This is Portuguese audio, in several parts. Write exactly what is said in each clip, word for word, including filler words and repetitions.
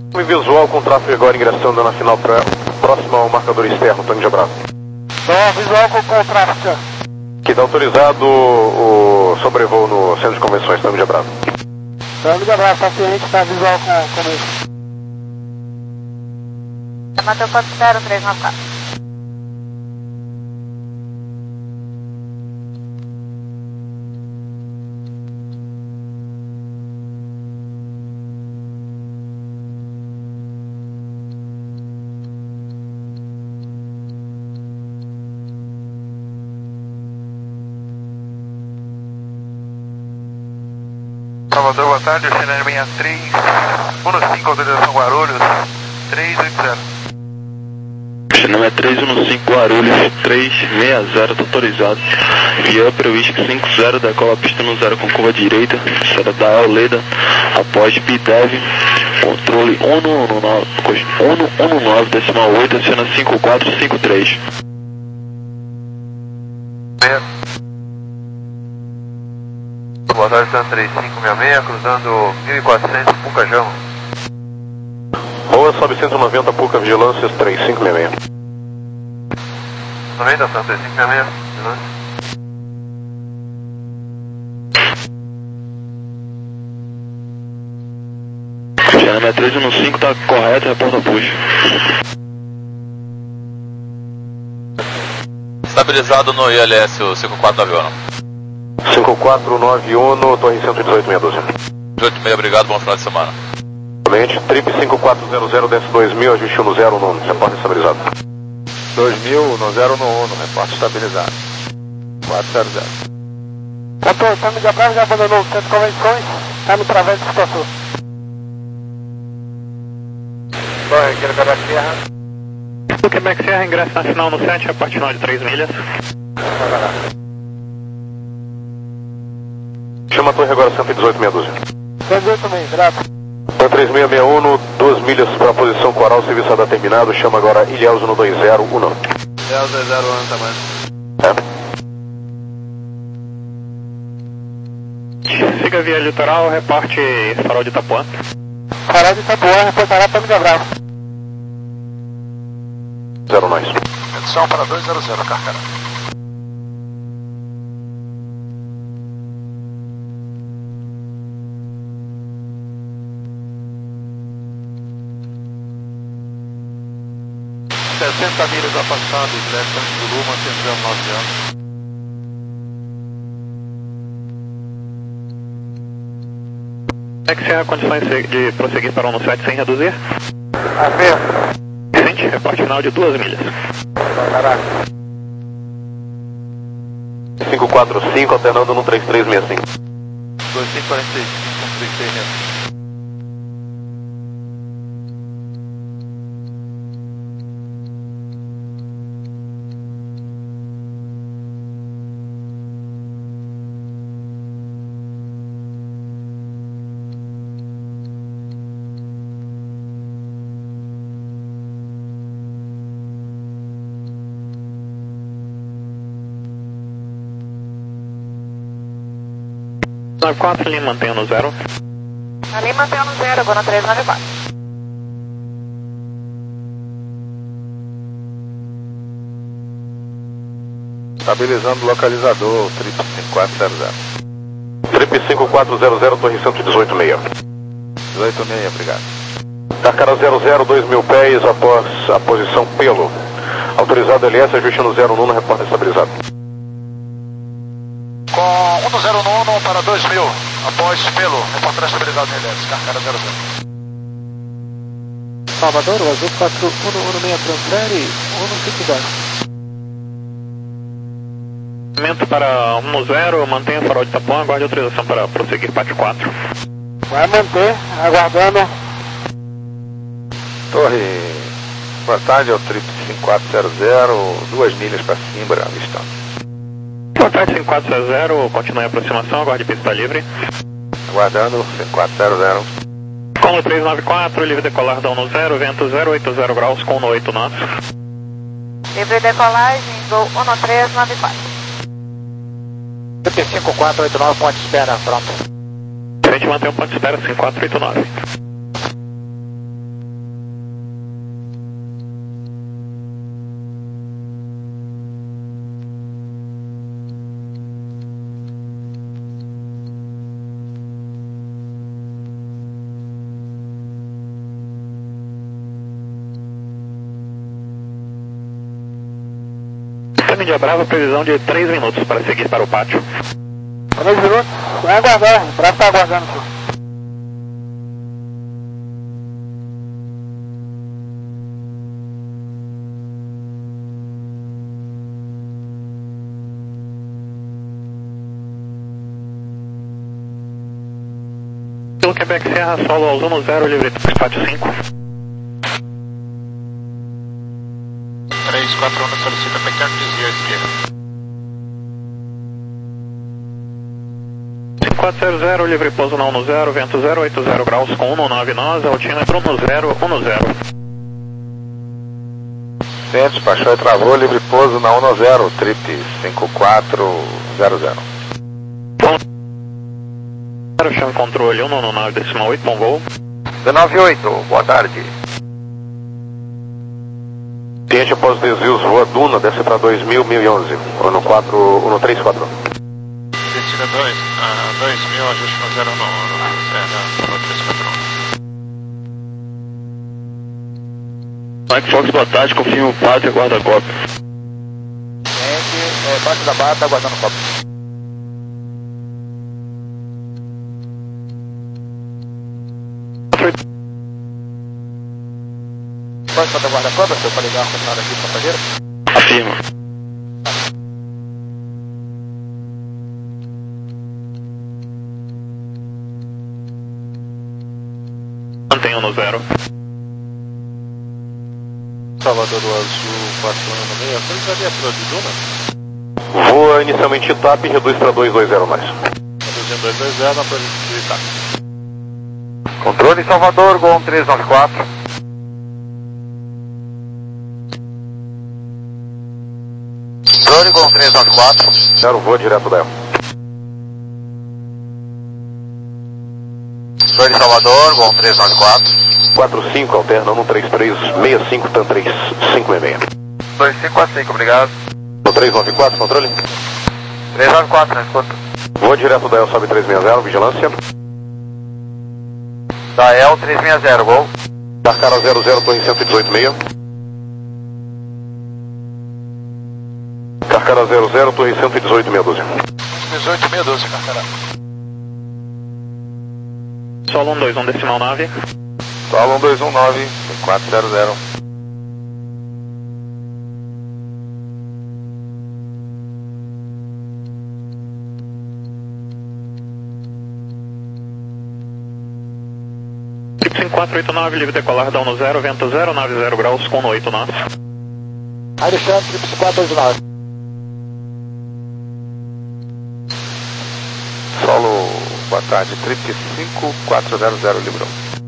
Visual com tráfego agora ingressando na final pra, próximo ao marcador externo, Tango Bravo. Então, visual com, com tráfego, senhor. Que está autorizado o, o sobrevoo no centro de convenções, Tango Bravo. Tango Bravo, paciente está visual com, com isso. Mateu quatro zero três nove quatro. Salvador, boa tarde, o China sessenta e três, um cinco, autorização Guarulhos, três oito zero. China sessenta e três, um cinco, Guarulhos, três seis zero, tá autorizado. Via para o Whisky cinco zero, decola a pista no zero com curva direita, será da Auleda, após B D E V, controle um um nove, decimal oito, acena cinco quatro cinco três. Boa tarde, Santa três cinco seis seis, cruzando mil e quatrocentos, Pucajão. Rua sobe cento e noventa, Puca, Vigilâncias três cinco seis seis. noventa, Santa três cinco seis seis, Vigilância. China três um cinco, tá correto, reporta push. Estabilizado no I L S, o cinco quatro nove um. cinco quatro nove um, torre cento e dezoito, meia dúzia. dezoito e meia, obrigado, bom final de semana. Cliente, trip cinco quatro zero zero, desce dois mil, ajuste no zero no repórter estabilizado. dois mil no zero no um, repórte estabilizado. quatro zero zero. Doutor, Tango Bravo já abandonou o centro de convenções, está no travesso do estação. Torre, quero Quebec Serra. Do Quebec Serra, ingresso nacional no sete, a parte final de três milhas. Chama a torre agora cento e dezoito, meia dúzia. cento e dezoito também, grato. três seis seis um, duas milhas para a posição coral, serviço está terminado, chama agora Ilhéus no dois zero um. Ilhéus dois zero um também. É. Siga via litoral, reporte farol de Itapuã. Farol de Itapuã, reportará Tango Bravo. Zero nós. Edição para dois zero zero, Carcará. sessenta milhas afastado, direção de Zulu, mantendo nove anos. Quebec Serra, condições de prosseguir para o no sete sem reduzir? Aberto. Excelente, reporte final de duas milhas. Caraca. cinco quatro cinco, alternando no três três seis cinco. dois cinco quatro cinco, três três seis cinco. nove quatro, Lima, mantenha no zero. Ali mantém no zero, agora três nove quatro. Estabilizando o localizador, trip cinco quatro zero zero. Trip cinco quatro zero zero, torre cento e dezoito, meia. dezoito seis, obrigado. Carcara zero zero, dois mil pés após a posição pelo. Autorizado L S, ajuste no zero um, repórter estabilizado. Com um zero um para dois mil, após pelo, repórter estabilizado no L S, Carcara zero zero. Salvador, o azul quatro um um seis transfere, um cinco dois. Movimento para um no zero, mantenha o farol de Itapuã, aguarde autorização para prosseguir parte quatro. Vai manter, aguardando. Torre, boa tarde, é o trip cinco quatro zero zero, duas milhas para Simbra, avistando. Boa tarde, cinco quatro zero zero, continue a aproximação, aguarde pista livre. Aguardando, cinco quatro zero zero. Como três nove quatro, livre decolar da um no zero, vento zero oito zero graus com no oito knots. Livre decolagem, Gol um três nove quatro. cinco quatro oito nove, ponte de espera, pronto. A gente mantém o ponto de espera cinco quatro oito nove. Mídia Brava, previsão de três minutos para seguir para o pátio. três minutos? Vai aguardar, o Bravo está aguardando, senhor. Pelo Quebec Serra, solo ao Zuno zero, livre pátio cinco. três quatro um solicita pequeno desvio à esquerda. cinco quatro zero zero, livre pouso na um zero, vento zero oito zero graus com um nove nós, altímetro um zero um zero. Vento, despachou e travou, livre pouso na um zero, trip cinco quatro zero zero. Chame controle um nove decimal oito, bom voo. dezenove oito, boa tarde. Cliente após desvios, voa Duna, desce para dois mil, mil e onze. Uno quatro, Uno três quatro. Descida dois, ah, dois mil, ajuste no zero um, Serra, Uno três quatro um. Mike Fox, boa tarde, confirma o pátio, aguarda a cópia. Cliente, é, parte da bata, aguardando o copo. Pode fazer guarda-cobra, se eu para ligar a funcionária aqui, passageiro? Afirma. Mantenha no zero. Salvador do Azul, quatro um seis, autorizaria para o de Duna? Voa inicialmente T A P e reduz para dois dois zero mais. Reduzindo dois dois zero na província de Itap. Controle Salvador, Gol três nove quatro. Controle Gol três nove quatro. Zero, voa direto da E L. Controle Salvador, Gol três nove quatro. quatro cinco, alterna um três três, seis cinco, TAM três cinco seis seis. dois cinco quatro cinco, obrigado. três nove quatro, controle? três nove quatro, né, escuta. Voa direto da E L, sobe três seis zero, vigilância. Da E L três seis zero, Gol. Carcara zero zero, torre cento e dezoito meio. Carcara zero zero, torre cento e dezoito meia dúzia. dezoito meia dúzia, Carcara. Solo um dois um decimal nove. Solo um dois um nove, quatro zero zero. cinco quatro oito nove, livre decolar da um zero, vento zero nove zero graus com oito nós. Alexandre, cinco quatro oito nove. Solo, boa tarde, trip cinco quatro zero zero, Librão.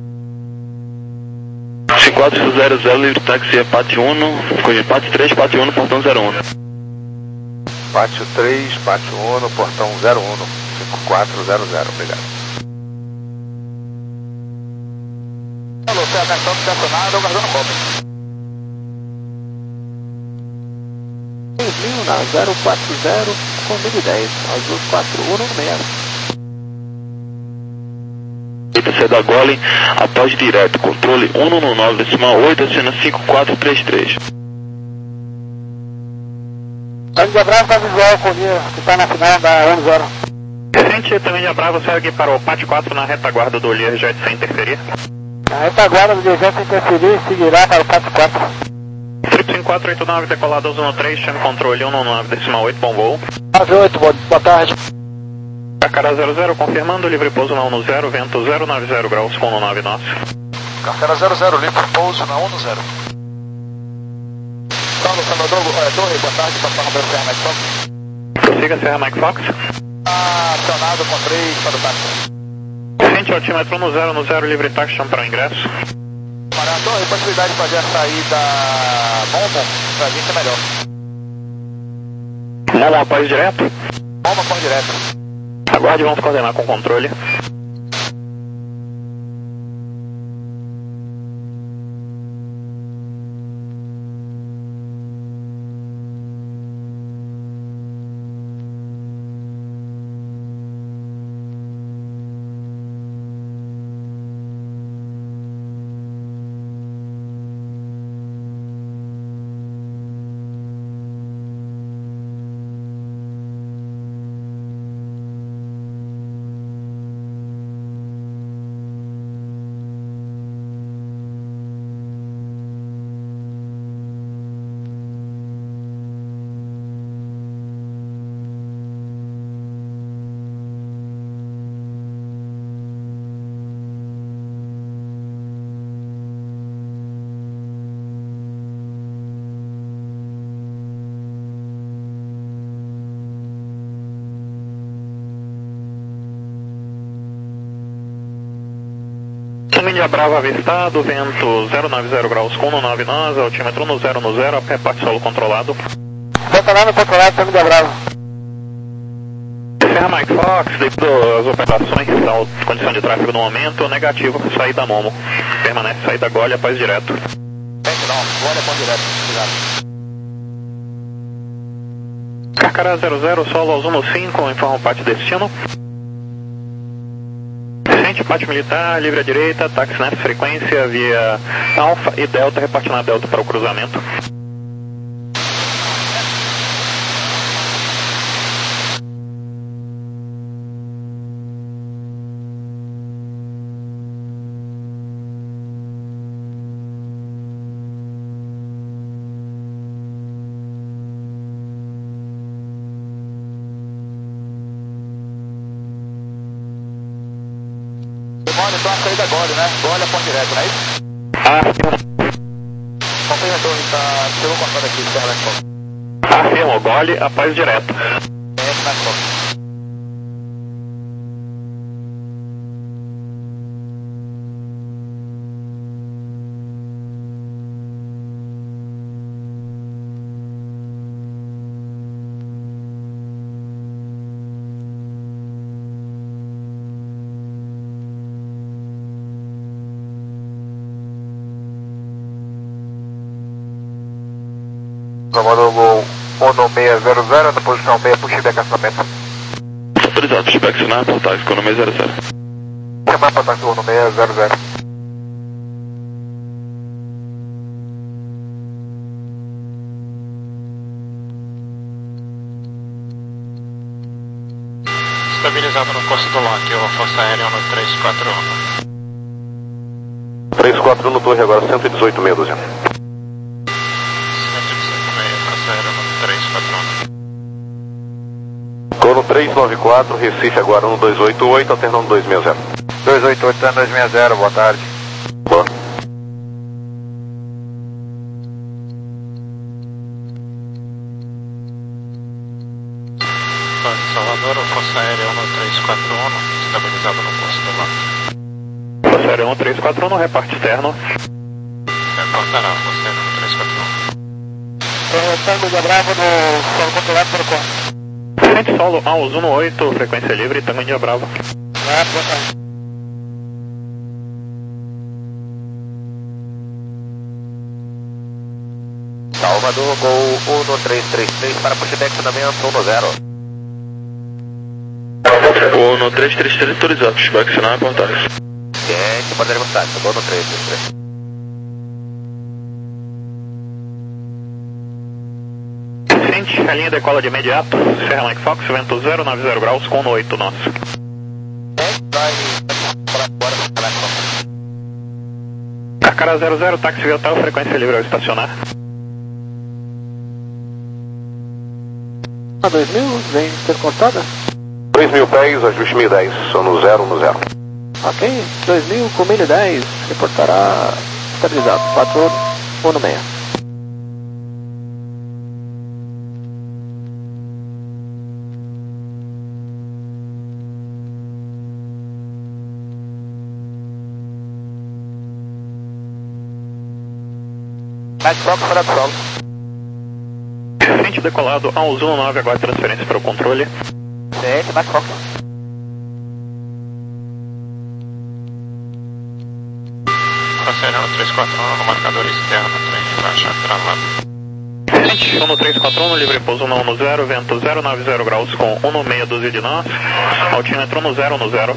cinco quatro zero zero, livre táxi é Pátio um, Pátio três, Pátio um, portão zero um. Pátio três, Pátio um, portão zero um, cinco quatro zero zero, obrigado. Alô, C H F estacionado, aguardando o copo. seis mil na zero quatro zero com mil e dez, azul quatro um seis. C da Golem, após direto, controle um nove decimal oito, acena cinco quatro três três. A Mídia Brava está visual com o dia que está na final da um zero. Recente também de Brava segue para o pátio quatro na retaguarda do Learjet sem interferir. A retaguarda do Learjet sem interferir seguirá para o pátio quatro. Trip cinco quatro oito nove, decolado ao Zona três, chame controle um nove decimal oito, bom voo. nove oito, boa tarde. Carcara zero zero, confirmando, livre pouso na um zero, vento zero nove zero graus com nove nós. Carcara zero zero, livre pouso na um zero. Salve, Salvador, é, Torre, boa tarde, passar no meu Serra Mike Fox. Prossiga, Serra Mike Fox. Acionado com três para o táxi. Recente altímetro um zero no zero, livre táxi, chame para o ingresso. Para a Torre, possibilidade de fazer a saída Momo, para a gente é melhor. Momo após direto? Momo após direto. Aguarde, vamos coordenar com o controle. Índia Brava avistado, vento zero nove zero graus com um nove nós, altímetro no zero no zero, a pé parte solo controlado. Controlado, controlado, São Índia Brava. Serra Mike Fox, devido às operações, a condição de tráfego no momento, negativo, saída Momo. Permanece saída Gole, após direto. Não, Gole, pão direto, obrigado. Carcará zero zero, solo Azuno cinco, informa o pátio destino. Frente, pátio militar, livre à direita, táxi nessa frequência, via Alfa e Delta, repartindo a Delta para o cruzamento. Então a saída Gole, né? Gole é ponto direto, não é isso? Ah, Confirma então, tá... Chegou cortando aqui, Serra Mike Fox. afirmo, Gole, após direto. É, Mike Fox. Comando Gol Ono seis zero zero, na posição seis, pushback acamento. Autorizado, pushback, sinal, portagem, com o nome zero zero. Chamar para táxi Ono seis zero zero. Estabilizado no posto do lock, o Força Aérea no três quatro um. três quatro um no torre agora, cento e dezoito, meia dúzia. Coro três nove quatro, Recife agora um dois oito oito, alternando dois seis zero. dois oito oito, dois seis zero, boa tarde. Boa. Salvador, o Força Aérea um três quatro um, estabilizado no posto do lock. Força Aérea um três quatro um no reparte externo. Reportará, Força Aérea um três quatro um. São Índia Brava no solo controlado pelo corpo. Frente solo Azuno oito, frequência livre, Tango Índia Brava. Ah, boa tarde. Salvador, Gol um três três três, para pushback, fundamento um zero. Ono três três três, autorizado, pushback, sinal, portagem. Gente, pode demonstrar, Gol no três três três. A linha decola de imediato, Serra Mike Fox, vento zero nove zero graus com oito nós. Carcará zero zero, táxi Viatal, frequência livre ao estacionar. A dois mil, vem ser cortada? três mil pés, ajuste mil e dez, são no zero no zero. Ok, dois mil com mil e dez, reportará estabilizado, quatro um no seis. Mike Fox fora do solo. Frente decolado, Azuno nove, agora transferência para o controle. Gente, Mike Fox. Força Aérea um três quatro um no marcador externo, trem baixa travado. Frente um três quatro um, livre pouso no um zero, vento zero nove zero graus com um meia dúzia de nós, altímetro no zero no zero.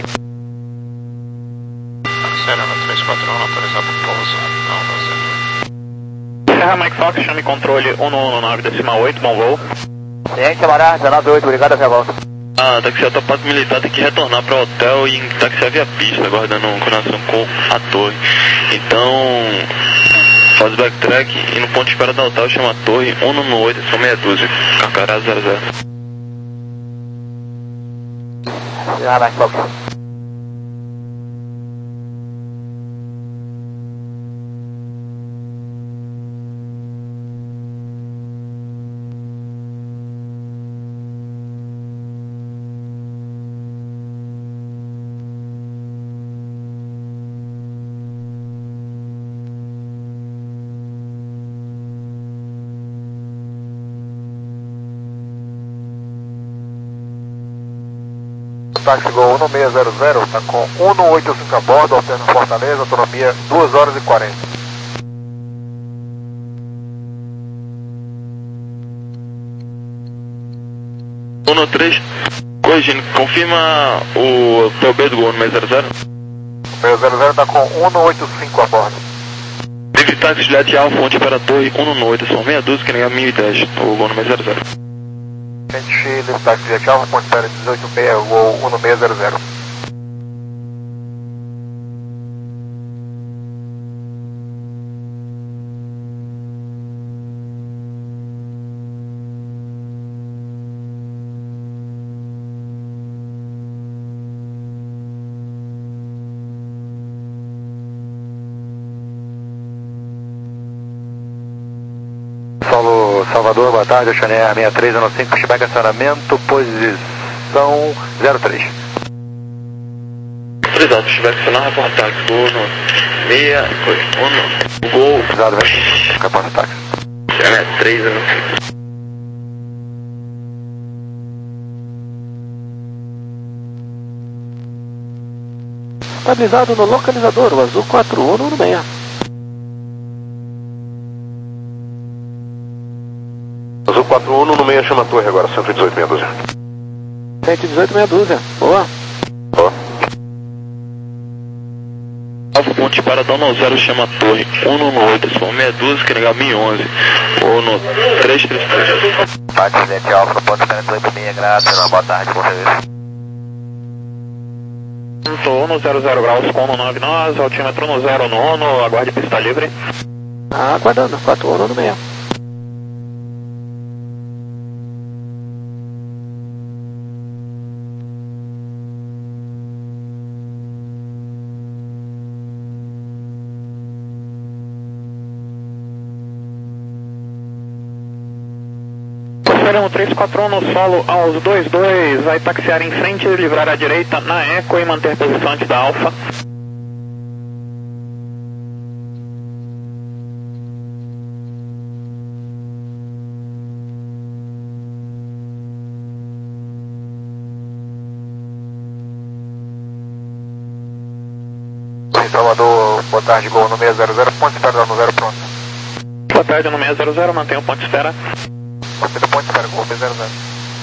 Força Aérea um três quatro um, autorizado pouso, não no zero. Serra Mike Fox, chame controle um um nove decimal oito, bom voo. Gente, camarada, dezenove oito, obrigado, até a volta. Ah, taxiar a parte militar tem que retornar para o hotel e taxiar via pista, aguardando coordenação com a torre. Então, faz backtrack e no ponto de espera da hotel chama a torre um no oito, são meia dúzia, Carcará zero zero. Ah, Mike Fox. táxi Gol um seis zero zero, está com um oito cinco a bordo, alterno Fortaleza, autonomia duas horas e quarenta. um três, corrigindo, confirma o P B do Gol um seis zero zero. seis zero zero está com um oito cinco a bordo. Livre táxi Juliette Alfa, fonte para a torre um oito, são meia dúzia que nem a mil e dez, o Gol um seis zero zero. Frente, livre táxi Juliette Alfa, fonte para dezoito seis, Gol um seis zero zero. Paulo Salvador, boa tarde, Ocean Air sessenta e três um cinco, Chibega acionamento, posição zero três. três alto, Chibega acionar, reporta táxi, Gol seis, um, Gol... Pesado, velho, reporta táxi. Ocean Air três um cinco. Estabilizado no localizador, o azul quatro um um seis. Azul quatro um no meio, chama a torre agora, cento e dezoito meia dúzia. cento e dezoito meia dúzia, boa. Boa. Alfa ponte para Dono zero, chama a torre um oito, são meia dúzia que negar mil e onze, ou no três três três. Táxi Juliette Alfa, ponte para oito seis, graças, boa tarde, por favor. um zero zero graus com um nove nove, altímetro no zero nono, aguarde pista livre. Ah, aguardando, quatro um um seis. Esperamos três quatro um no solo aos dois dois, vai taxiar em frente, livrar à direita na Eco e manter posição antes da Alfa. Em Salvador, boa tarde, Gol no seis zero zero, ponte espera no zero pronto. Boa tarde, no seis zero zero, mantenha o ponto de espera. Você do ponte espera, Gol seis zero zero.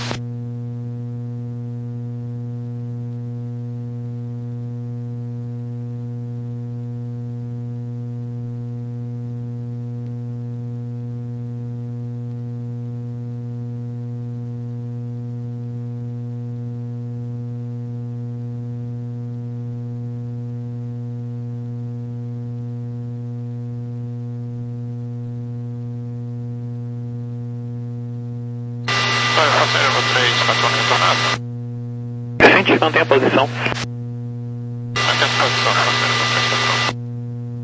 três quatro um retornado. Gente, mantenha a posição. Mantenha a posição, três quatro um.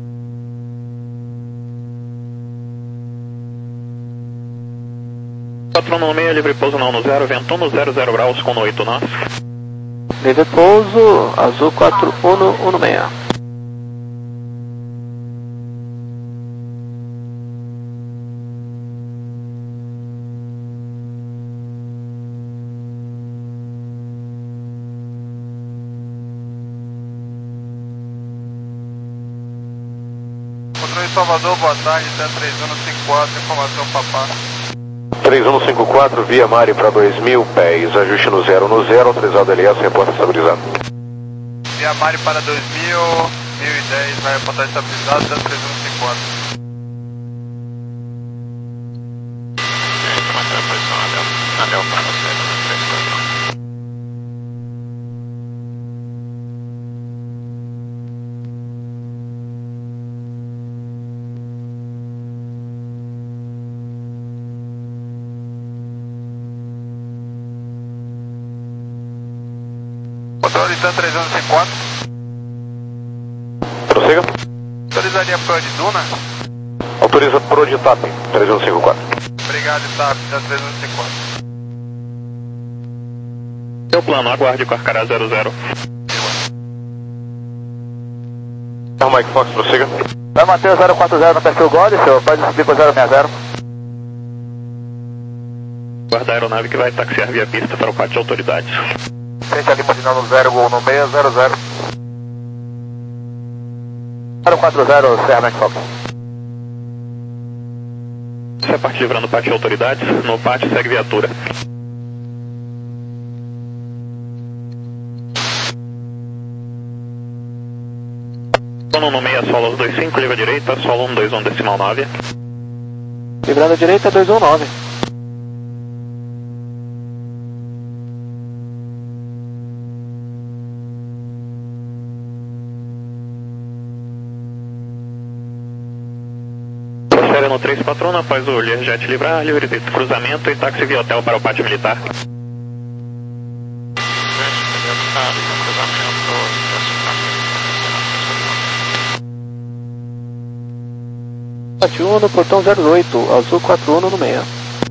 quatro um seis, livre pouso não no zero, vento no zero zero graus com oito nós. Livre pouso, azul quatro um um seis. Controle Salvador, boa tarde, até três um cinco quatro, informação papá. três um cinco quatro, via Mari para dois mil pés, ajuste no zero no zero, autorizado L S, reporta estabilizado. Via Mari para dois mil, mil e dez, vai reportar estabilizado, até três um cinco quatro. Mantenha a posição na Del para você, três quatro um. Controle T A três um cinco quatro. Prossiga. Autorizaria Pro de Duna? Autoriza Pro de TAP, três um cinco quatro. Obrigado, T A P, T A três um cinco quatro. Seu plano, aguarde com a Carcará zero zero. É o Mike Fox, prossiga. Vai manter o zero quatro zero no perfil God, senhor, pode subir para o zero seis zero. Guarda a aeronave que vai taxiar via pista para o pátio de autoridades. Frente a limusina no zero, gol no seis zero zero. zero quatro zero, Serra Fox. Essa parte livrando o pátio de autoridades, no pátio segue viatura. Solo no seis, solo dois cinco, livra direita, solo um dois um decimal nove. Livrando a direita, dois um nove. Série no três quatro um, após o Learjet livrar, livre de cruzamento e táxi via hotel para o pátio militar. Pátio um no portão zero oito, azul quatro um no meia.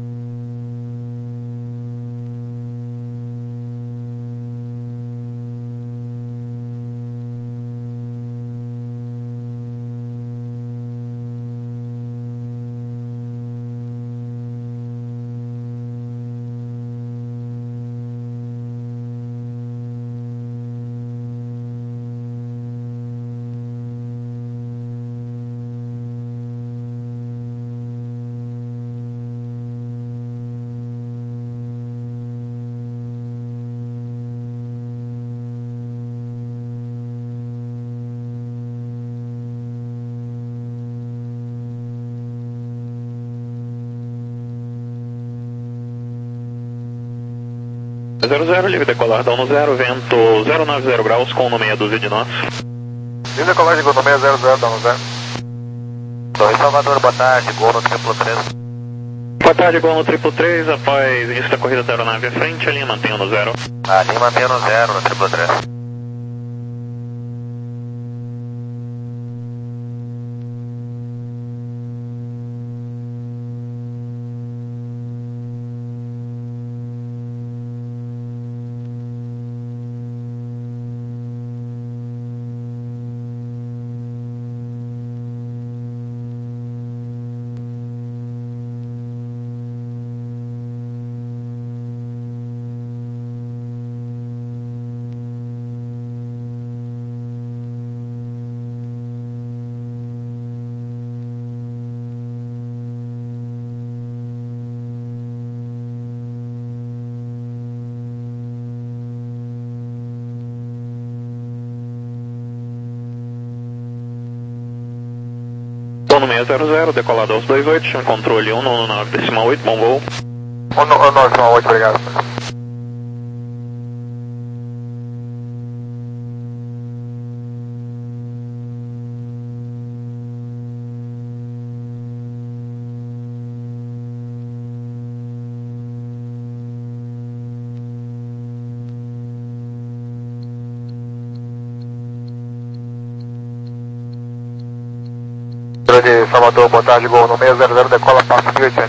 zero zero, livre decolar, down no zero, vento zero nove zero graus com no meia dúzia de nós. Livre decolagem, gol no seis zero zero, down no zero. Torre Salvador, boa tarde, gol no triplo três. Boa tarde, gol no triplo três, após início da corrida da aeronave à frente, a linha mantenha no zero. A linha mantenha no zero, no triplo três. No seis zero zero, decolado aos dois oito, chama controle um no nove decimal oito, bom voo. um nove decimal oito, obrigado. De Salvador, boa tarde, gol no seis zero zero, decola, passa mil e oitocentos.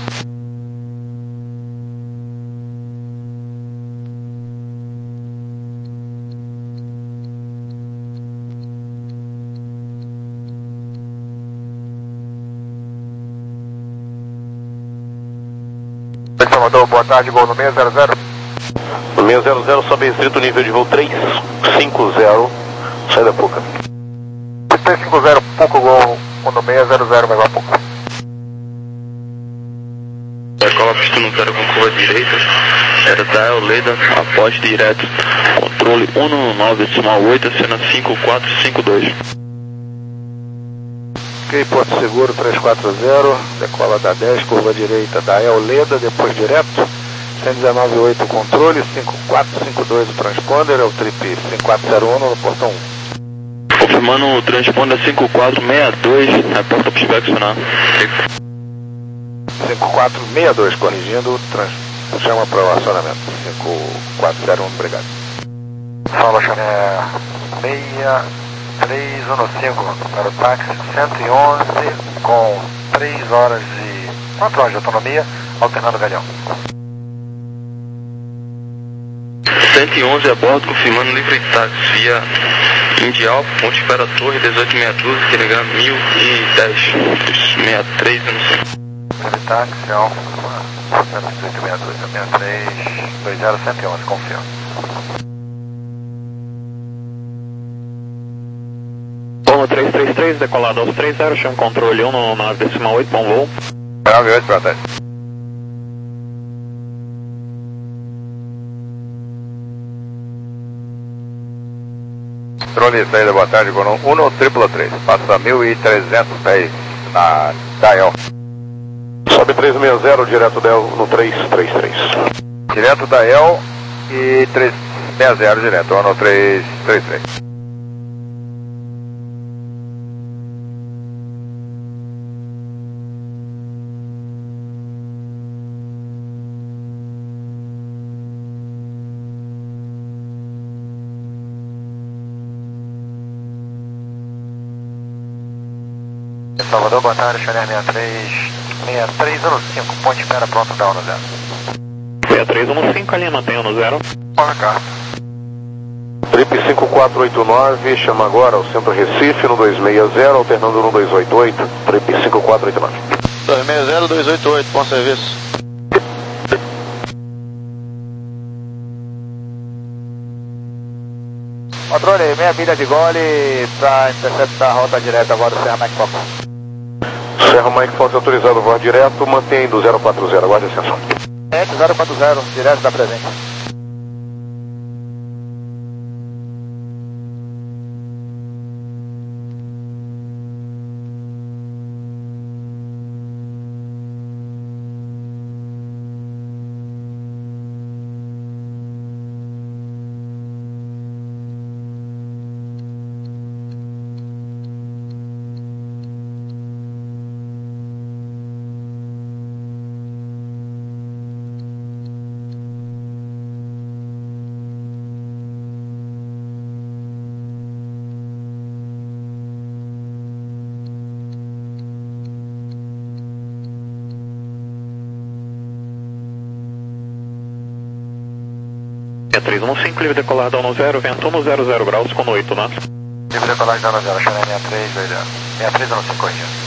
De Salvador, boa tarde, gol no seis zero zero. No seis zero zero, sobe restrito, nível de voo três cinco zero, sai da Puca. três cinco zero, pouco gol. No seis zero zero, mais um pouco. Decola pista no zero com curva direita, era da Eoleda, após direto, controle um no nove decimal oito, cena cinco quatro cinco dois. Ok, Porto Seguro três quatro zero, decola da dez, curva direita da Eoleda, depois direto, cento e dezenove oito controle, cinco quatro cinco dois o transponder, é o trip cinco quatro zero um no portão um. Confirmando o transponder cinco quatro seis dois, reporta para o inspecionar. cinco quatro seis dois, corrigindo, trans, chama para o acionamento. cinco quatro zero um, obrigado. Fala, é, seis três um cinco para o táxi cento e onze, com três horas e quatro horas de autonomia, alternando galhão. cento e onze a bordo, confirmando livre táxi via Indial, Ponte Espera Torre, dezoito sessenta e dois, que ligar mil e dez, sessenta e três, eu não sei. Livre táxi, Alfa, cento e dezoito sessenta e dois, sessenta e três, dois zero cento e onze, confirmo. Polo três três três, decolado aos três zero, chama controle um no nove decimal oito, bom voo. nove oito, protege. Controle saída, boa tarde, com um triplo três, passa mil e trezentos pés na Dael. Sobe três seis zero, direto Del no três três três. Direto Dael e três seis zero direto, no três três três. Salvador, boa tarde, Channel sessenta e três, sessenta e três um cinco, ponte espera pronto, down no zero. sessenta e três um cinco, a linha mantém no zero. Olha cá. Trip cinco quatro oito nove, chama agora ao centro Recife no dois seis zero, alternando no dois oito oito, Trip cinco quatro oito nove. dois seis zero, dois oito oito, bom serviço. Controle, meia milha de gole para interceptar a rota direta agora do Serra Mike Fox. Serra Mike Fox autorizado, voar direto, mantém do zero quatro zero, aguarde a ascensão. É, zero quatro zero, direto da presente. três um cinco, livre decolado no zero, vento no zero zero graus com oito knots. Livre decolagem zero zero, Channel sessenta e três, dois zero. sessenta e três um cinco, corrigindo.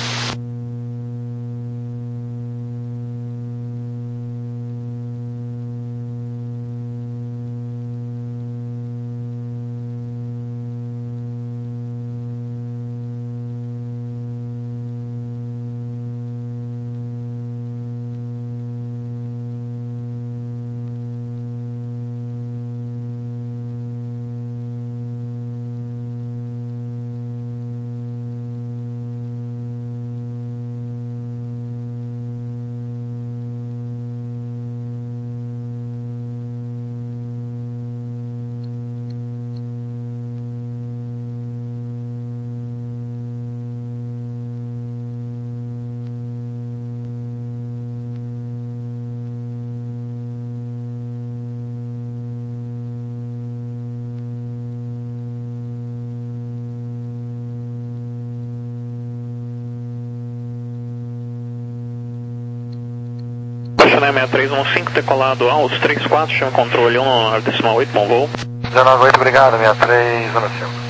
Channel sessenta e três um cinco, decolado aos três quatro, chama controle um no nove decimal oito, bom voo. dezenove oito, obrigado, sessenta e três um cinco.